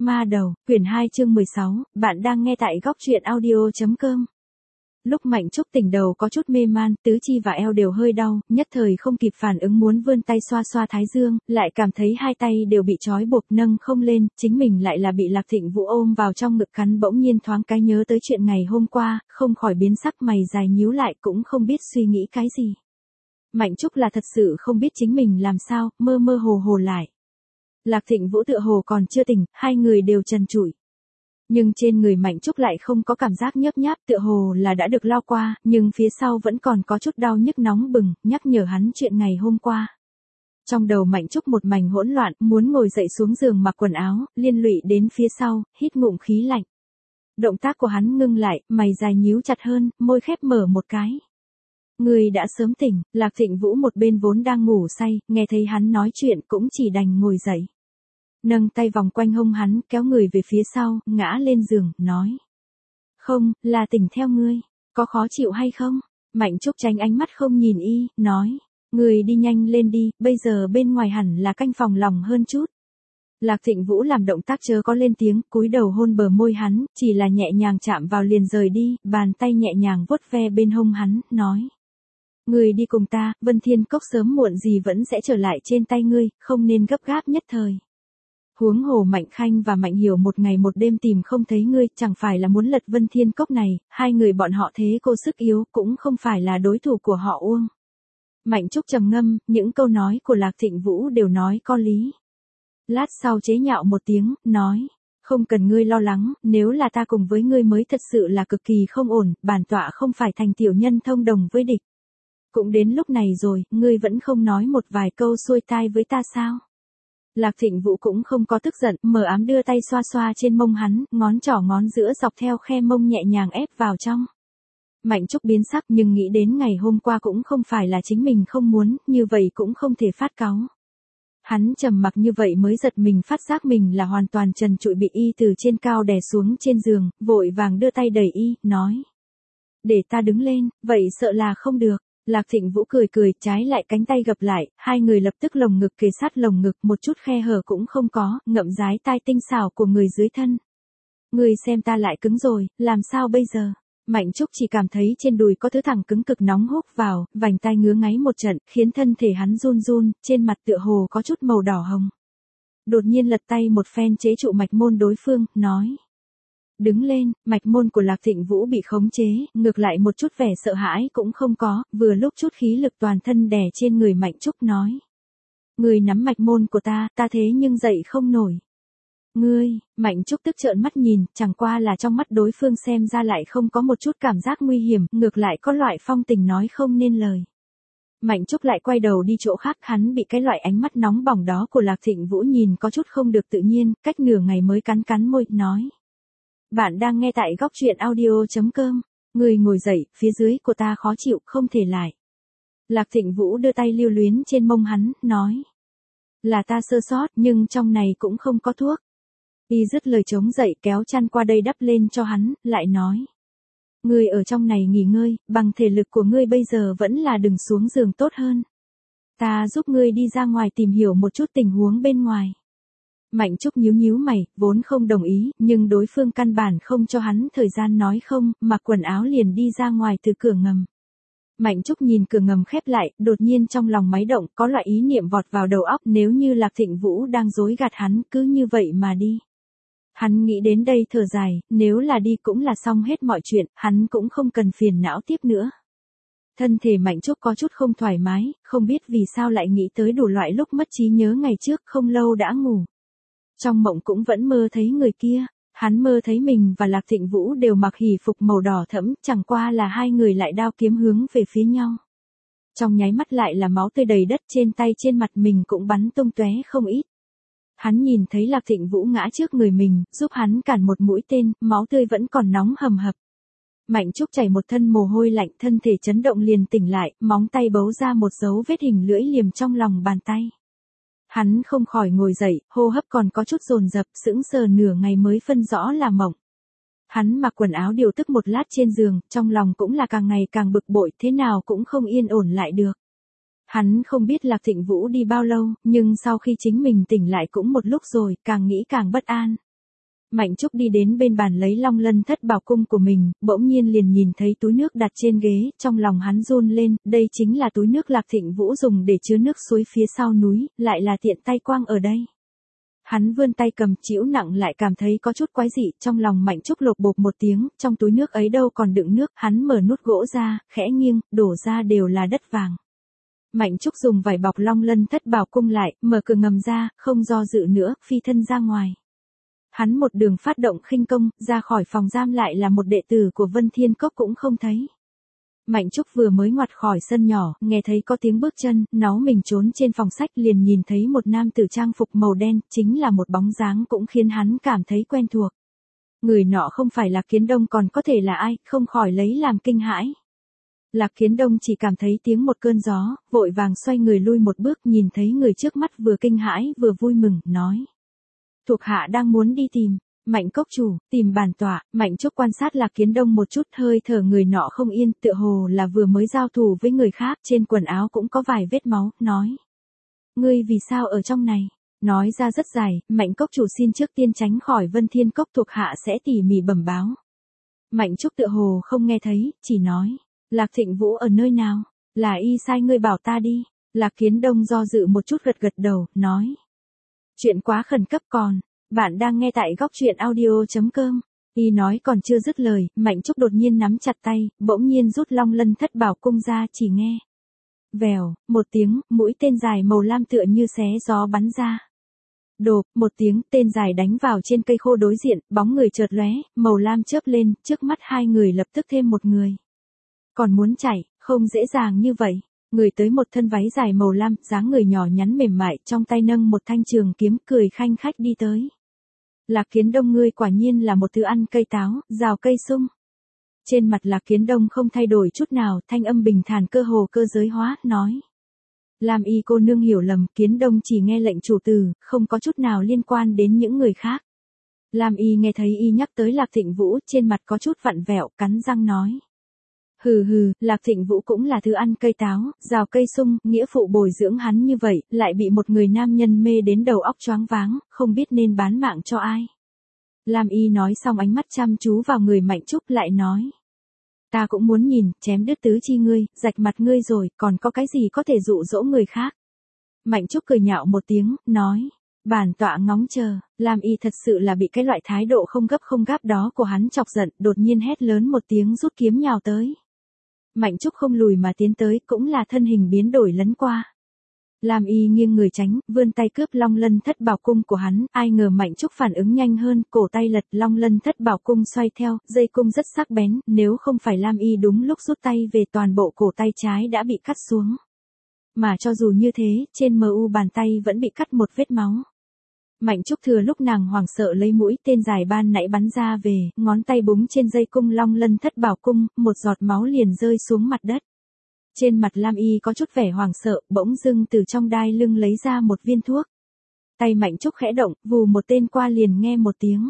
Ma đầu, quyển 2 chương 16, bạn đang nghe tại góc truyện audio.com. Lúc Mạnh Trúc tỉnh đầu có chút mê man, tứ chi và eo đều hơi đau, nhất thời không kịp phản ứng muốn vươn tay xoa xoa thái dương, lại cảm thấy hai tay đều bị trói buộc nâng không lên, chính mình lại là bị Lạc Thịnh Vũ ôm vào trong ngực cắn, bỗng nhiên thoáng cái nhớ tới chuyện ngày hôm qua, không khỏi biến sắc, mày dài nhíu lại cũng không biết suy nghĩ cái gì. Mạnh Trúc là thật sự không biết chính mình làm sao, mơ mơ hồ hồ lại. Lạc Thịnh Vũ tựa hồ còn chưa tỉnh, hai người đều trần trụi. Nhưng trên người Mạnh Trúc lại không có cảm giác nhớp nháp, tựa hồ là đã được lao qua, nhưng phía sau vẫn còn có chút đau nhức nóng bừng, nhắc nhở hắn chuyện ngày hôm qua. Trong đầu Mạnh Trúc một mảnh hỗn loạn, muốn ngồi dậy xuống giường mặc quần áo, liên lụy đến phía sau, hít ngụm khí lạnh. Động tác của hắn ngưng lại, mày dài nhíu chặt hơn, môi khép mở một cái. Người đã sớm tỉnh, Lạc Thịnh Vũ một bên vốn đang ngủ say, nghe thấy hắn nói chuyện cũng chỉ đành ngồi dậy. Nâng tay vòng quanh hông hắn, kéo người về phía sau, ngã lên giường, nói. Không, là tỉnh theo ngươi, có khó chịu hay không? Mạnh Trúc tránh ánh mắt không nhìn y, nói. Người đi nhanh lên đi, bây giờ bên ngoài hẳn là canh phòng lòng hơn chút. Lạc Thịnh Vũ làm động tác chớ có lên tiếng, cúi đầu hôn bờ môi hắn, chỉ là nhẹ nhàng chạm vào liền rời đi, bàn tay nhẹ nhàng vuốt ve bên hông hắn, nói. Ngươi đi cùng ta, Vân Thiên Cốc sớm muộn gì vẫn sẽ trở lại trên tay ngươi, không nên gấp gáp nhất thời. Huống hồ Mạnh Khanh và Mạnh Hiểu một ngày một đêm tìm không thấy ngươi, chẳng phải là muốn lật Vân Thiên Cốc này, hai người bọn họ thế cô sức yếu, cũng không phải là đối thủ của họ Uông. Mạnh Trúc trầm ngâm, những câu nói của Lạc Thịnh Vũ đều nói có lý. Lát sau chế nhạo một tiếng, nói. Không cần ngươi lo lắng, nếu là ta cùng với ngươi mới thật sự là cực kỳ không ổn, bản tọa không phải thành tiểu nhân thông đồng với địch. Cũng đến lúc này rồi, ngươi vẫn không nói một vài câu xuôi tai với ta sao? Lạc Thịnh Vũ cũng không có tức giận, mờ ám đưa tay xoa xoa trên mông hắn, ngón trỏ ngón giữa dọc theo khe mông nhẹ nhàng ép vào trong. Mạnh Trúc biến sắc nhưng nghĩ đến ngày hôm qua cũng không phải là chính mình không muốn, như vậy cũng không thể phát cáu. Hắn trầm mặc như vậy mới giật mình phát giác mình là hoàn toàn trần trụi bị y từ trên cao đè xuống trên giường, vội vàng đưa tay đẩy y, nói. Để ta đứng lên, vậy sợ là không được. Lạc Thịnh Vũ cười cười, trái lại cánh tay gập lại, hai người lập tức lồng ngực kề sát lồng ngực, một chút khe hở cũng không có, ngậm dái tai tinh xảo của người dưới thân. Người xem ta lại cứng rồi, làm sao bây giờ? Mạnh Trúc chỉ cảm thấy trên đùi có thứ thẳng cứng cực nóng húc vào, vành tai ngứa ngáy một trận, khiến thân thể hắn run run, trên mặt tựa hồ có chút màu đỏ hồng. Đột nhiên lật tay một phen chế trụ mạch môn đối phương, nói. Đứng lên, mạch môn của Lạc Thịnh Vũ bị khống chế, ngược lại một chút vẻ sợ hãi cũng không có, vừa lúc chút khí lực toàn thân đè trên người Mạnh Trúc nói. Người nắm mạch môn của ta thế nhưng dậy không nổi. Ngươi, Mạnh Trúc tức trợn mắt nhìn, chẳng qua là trong mắt đối phương xem ra lại không có một chút cảm giác nguy hiểm, ngược lại có loại phong tình nói không nên lời. Mạnh Trúc lại quay đầu đi chỗ khác, hắn bị cái loại ánh mắt nóng bỏng đó của Lạc Thịnh Vũ nhìn có chút không được tự nhiên, cách nửa ngày mới cắn môi, nói. Bạn đang nghe tại góc truyện audio.com. Người ngồi dậy, phía dưới của ta khó chịu, không thể lại. Lạc Thịnh Vũ đưa tay lưu luyến trên mông hắn, nói. Là ta sơ sót, nhưng trong này cũng không có thuốc. Y dứt lời chống dậy kéo chăn qua đây đắp lên cho hắn, lại nói. Ngươi ở trong này nghỉ ngơi, bằng thể lực của ngươi bây giờ vẫn là đừng xuống giường tốt hơn. Ta giúp ngươi đi ra ngoài tìm hiểu một chút tình huống bên ngoài. Mạnh Trúc nhíu mày, vốn không đồng ý, nhưng đối phương căn bản không cho hắn thời gian nói không, mặc quần áo liền đi ra ngoài từ cửa ngầm. Mạnh Trúc nhìn cửa ngầm khép lại, đột nhiên trong lòng máy động, có loại ý niệm vọt vào đầu óc, nếu như Lạc Thịnh Vũ đang dối gạt hắn, cứ như vậy mà đi. Hắn nghĩ đến đây thở dài, nếu là đi cũng là xong hết mọi chuyện, hắn cũng không cần phiền não tiếp nữa. Thân thể Mạnh Trúc có chút không thoải mái, không biết vì sao lại nghĩ tới đủ loại lúc mất trí nhớ ngày trước không lâu đã ngủ. Trong mộng cũng vẫn mơ thấy người kia, hắn mơ thấy mình và Lạc Thịnh Vũ đều mặc hỉ phục màu đỏ thẫm, chẳng qua là hai người lại đao kiếm hướng về phía nhau. Trong nháy mắt lại là máu tươi đầy đất, trên tay trên mặt mình cũng bắn tung tóe không ít. Hắn nhìn thấy Lạc Thịnh Vũ ngã trước người mình, giúp hắn cản một mũi tên, máu tươi vẫn còn nóng hầm hập. Mạnh Trúc chảy một thân mồ hôi lạnh, thân thể chấn động liền tỉnh lại, móng tay bấu ra một dấu vết hình lưỡi liềm trong lòng bàn tay. Hắn không khỏi ngồi dậy, hô hấp còn có chút dồn dập, sững sờ nửa ngày mới phân rõ là mộng. Hắn mặc quần áo điều tức một lát trên giường, trong lòng cũng là càng ngày càng bực bội, thế nào cũng không yên ổn lại được. Hắn không biết Lạc Thịnh Vũ đi bao lâu, nhưng sau khi chính mình tỉnh lại cũng một lúc rồi, càng nghĩ càng bất an. Mạnh Trúc đi đến bên bàn lấy Long Lân Thất Bảo Cung của mình, bỗng nhiên liền nhìn thấy túi nước đặt trên ghế, trong lòng hắn run lên, đây chính là túi nước Lạc Thịnh Vũ dùng để chứa nước suối phía sau núi, lại là tiện tay quăng ở đây. Hắn vươn tay cầm chĩu nặng lại cảm thấy có chút quái dị, trong lòng Mạnh Trúc lột bột một tiếng, trong túi nước ấy đâu còn đựng nước, hắn mở nút gỗ ra, khẽ nghiêng, đổ ra đều là đất vàng. Mạnh Trúc dùng vải bọc Long Lân Thất Bảo Cung lại, mở cửa ngầm ra, không do dự nữa, phi thân ra ngoài. Hắn một đường phát động khinh công, ra khỏi phòng giam lại là một đệ tử của Vân Thiên Cốc cũng không thấy. Mạnh Trúc vừa mới ngoặt khỏi sân nhỏ, nghe thấy có tiếng bước chân, náu mình trốn trên phòng sách liền nhìn thấy một nam tử trang phục màu đen, chính là một bóng dáng cũng khiến hắn cảm thấy quen thuộc. Người nọ không phải là Kiến Đông còn có thể là ai, không khỏi lấy làm kinh hãi. Lạc Kiến Đông chỉ cảm thấy tiếng một cơn gió, vội vàng xoay người lui một bước nhìn thấy người trước mắt vừa kinh hãi vừa vui mừng, nói. Thuộc hạ đang muốn đi tìm, Mạnh cốc chủ, tìm bản tọa. Mạnh Trúc quan sát Lạc Kiến Đông một chút, hơi thở người nọ không yên, tựa hồ là vừa mới giao thủ với người khác, trên quần áo cũng có vài vết máu, nói. Ngươi vì sao ở trong này? Nói ra rất dài, Mạnh cốc chủ xin trước tiên tránh khỏi Vân Thiên Cốc, thuộc hạ sẽ tỉ mỉ bẩm báo. Mạnh Trúc tựa hồ không nghe thấy, chỉ nói. Lạc Thịnh Vũ ở nơi nào? Là y sai ngươi bảo ta đi. Lạc Kiến Đông do dự một chút gật gật đầu, nói. Chuyện quá khẩn cấp còn. Bạn đang nghe tại góc truyện audio.com. Y nói còn chưa dứt lời, Mạnh Trúc đột nhiên nắm chặt tay, bỗng nhiên rút Long Lân Thất Bảo Cung ra, chỉ nghe. Vèo, một tiếng, mũi tên dài màu lam tựa như xé gió bắn ra. Đột, một tiếng, tên dài đánh vào trên cây khô đối diện, bóng người chợt lóe, màu lam chớp lên, trước mắt hai người lập tức thêm một người. Còn muốn chạy, không dễ dàng như vậy. Người tới một thân váy dài màu lam, dáng người nhỏ nhắn mềm mại, trong tay nâng một thanh trường kiếm, cười khanh khách đi tới. Lạc Kiến Đông, ngươi quả nhiên là một thứ ăn cây táo, rào cây sung. Trên mặt Lạc Kiến Đông không thay đổi chút nào, thanh âm bình thản cơ hồ cơ giới hóa, nói. Lam y cô nương hiểu lầm, Kiến Đông chỉ nghe lệnh chủ tử, không có chút nào liên quan đến những người khác. Lam y nghe thấy y nhắc tới Lạc Thịnh Vũ, trên mặt có chút vặn vẹo, cắn răng nói. Hừ hừ, Lạc Thịnh Vũ cũng là thứ ăn cây táo, rào cây sung, nghĩa phụ bồi dưỡng hắn như vậy, lại bị một người nam nhân mê đến đầu óc choáng váng, không biết nên bán mạng cho ai. Lam y nói xong ánh mắt chăm chú vào người Mạnh Trúc lại nói. Ta cũng muốn nhìn, chém đứt tứ chi ngươi, rạch mặt ngươi rồi, còn có cái gì có thể dụ dỗ người khác. Mạnh Trúc cười nhạo một tiếng, nói. Bản tọa ngóng chờ. Lam y thật sự là bị cái loại thái độ không gấp không gáp đó của hắn chọc giận, đột nhiên hét lớn một tiếng rút kiếm nhào tới. Mạnh Trúc không lùi mà tiến tới, cũng là thân hình biến đổi lấn qua. Lam y nghiêng người tránh, vươn tay cướp Long Lân Thất Bảo Cung của hắn, ai ngờ Mạnh Trúc phản ứng nhanh hơn, cổ tay lật, Long Lân Thất Bảo Cung xoay theo, dây cung rất sắc bén, nếu không phải Lam y đúng lúc rút tay về, toàn bộ cổ tay trái đã bị cắt xuống. Mà cho dù như thế, trên mu bàn tay vẫn bị cắt một vết máu. Mạnh Trúc thừa lúc nàng hoảng sợ lấy mũi tên dài ban nãy bắn ra về, ngón tay búng trên dây cung Long Lân Thất Bảo Cung, một giọt máu liền rơi xuống mặt đất. Trên mặt Lam y có chút vẻ hoảng sợ, bỗng dưng từ trong đai lưng lấy ra một viên thuốc. Tay Mạnh Trúc khẽ động, vù một tên qua liền nghe một tiếng.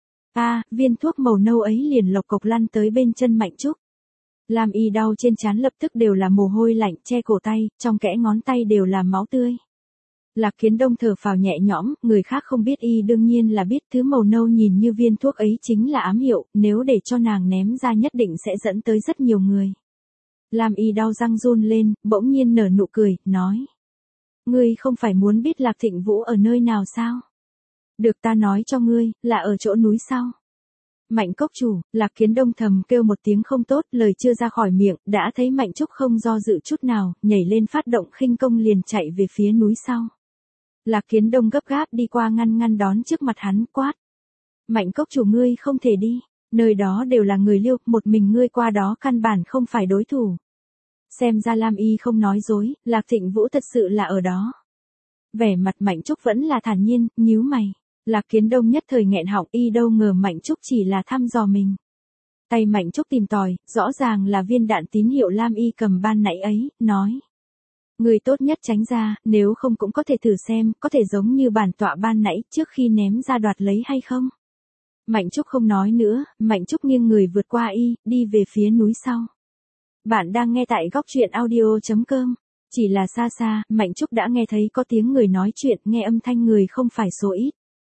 Viên thuốc màu nâu ấy liền lộc cộc lăn tới bên chân Mạnh Trúc. Lam y đau trên trán lập tức đều là mồ hôi lạnh che cổ tay, trong kẽ ngón tay đều là máu tươi. Lạc Kiến Đông thở phào nhẹ nhõm, người khác không biết y đương nhiên là biết, thứ màu nâu nhìn như viên thuốc ấy chính là ám hiệu, nếu để cho nàng ném ra nhất định sẽ dẫn tới rất nhiều người. Lam y đau răng run lên, bỗng nhiên nở nụ cười, nói. Ngươi không phải muốn biết Lạc Thịnh Vũ ở nơi nào sao? Được ta nói cho ngươi, là ở chỗ núi sau. Mạnh cốc chủ, Lạc Kiến Đông thầm kêu một tiếng không tốt, lời chưa ra khỏi miệng, đã thấy Mạnh Trúc không do dự chút nào, nhảy lên phát động khinh công liền chạy về phía núi sau. Lạc Kiến Đông gấp gáp đi qua ngăn đón trước mặt hắn, quát. Mạnh cốc chủ, ngươi không thể đi, nơi đó đều là người Liêu, một mình ngươi qua đó căn bản không phải đối thủ. Xem ra Lam y không nói dối, Lạc Thịnh Vũ thật sự là ở đó. Vẻ mặt Mạnh Trúc vẫn là thản nhiên, nhíu mày. Lạc Kiến Đông nhất thời nghẹn họng, y đâu ngờ Mạnh Trúc chỉ là thăm dò mình. Tay Mạnh Trúc tìm tòi, rõ ràng là viên đạn tín hiệu Lam y cầm ban nãy ấy, nói. Người tốt nhất tránh ra, nếu không cũng có thể thử xem, có thể giống như bản tọa ban nãy trước khi ném ra đoạt lấy hay không. Mạnh Trúc không nói nữa, Mạnh Trúc nghiêng người vượt qua y, đi về phía núi sau. Bạn đang nghe tại góc truyện audio.com. Chỉ là xa xa, Mạnh Trúc đã nghe thấy có tiếng người nói chuyện, nghe âm thanh người không phải số ít.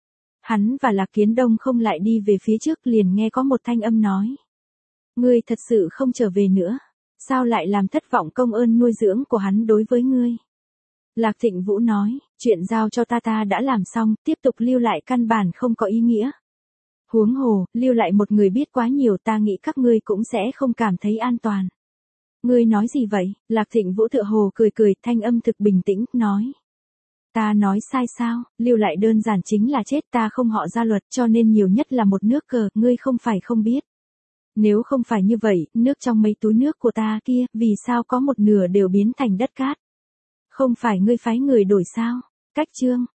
Hắn và Lạc Kiến Đông không lại đi về phía trước liền nghe có một thanh âm nói. Ngươi thật sự không trở về nữa. Sao lại làm thất vọng công ơn nuôi dưỡng của hắn đối với ngươi? Lạc Thịnh Vũ nói, chuyện giao cho ta đã làm xong, tiếp tục lưu lại căn bản không có ý nghĩa. Huống hồ, lưu lại một người biết quá nhiều ta nghĩ các ngươi cũng sẽ không cảm thấy an toàn. Ngươi nói gì vậy? Lạc Thịnh Vũ tựa hồ cười cười, thanh âm thực bình tĩnh, nói. Ta nói sai sao, lưu lại đơn giản chính là chết, ta không họ ra luật cho nên nhiều nhất là một nước cờ, ngươi không phải không biết. Nếu không phải như vậy, nước trong mấy túi nước của ta kia, vì sao có một nửa đều biến thành đất cát? Không phải ngươi phái người đổi sao? Cách chương.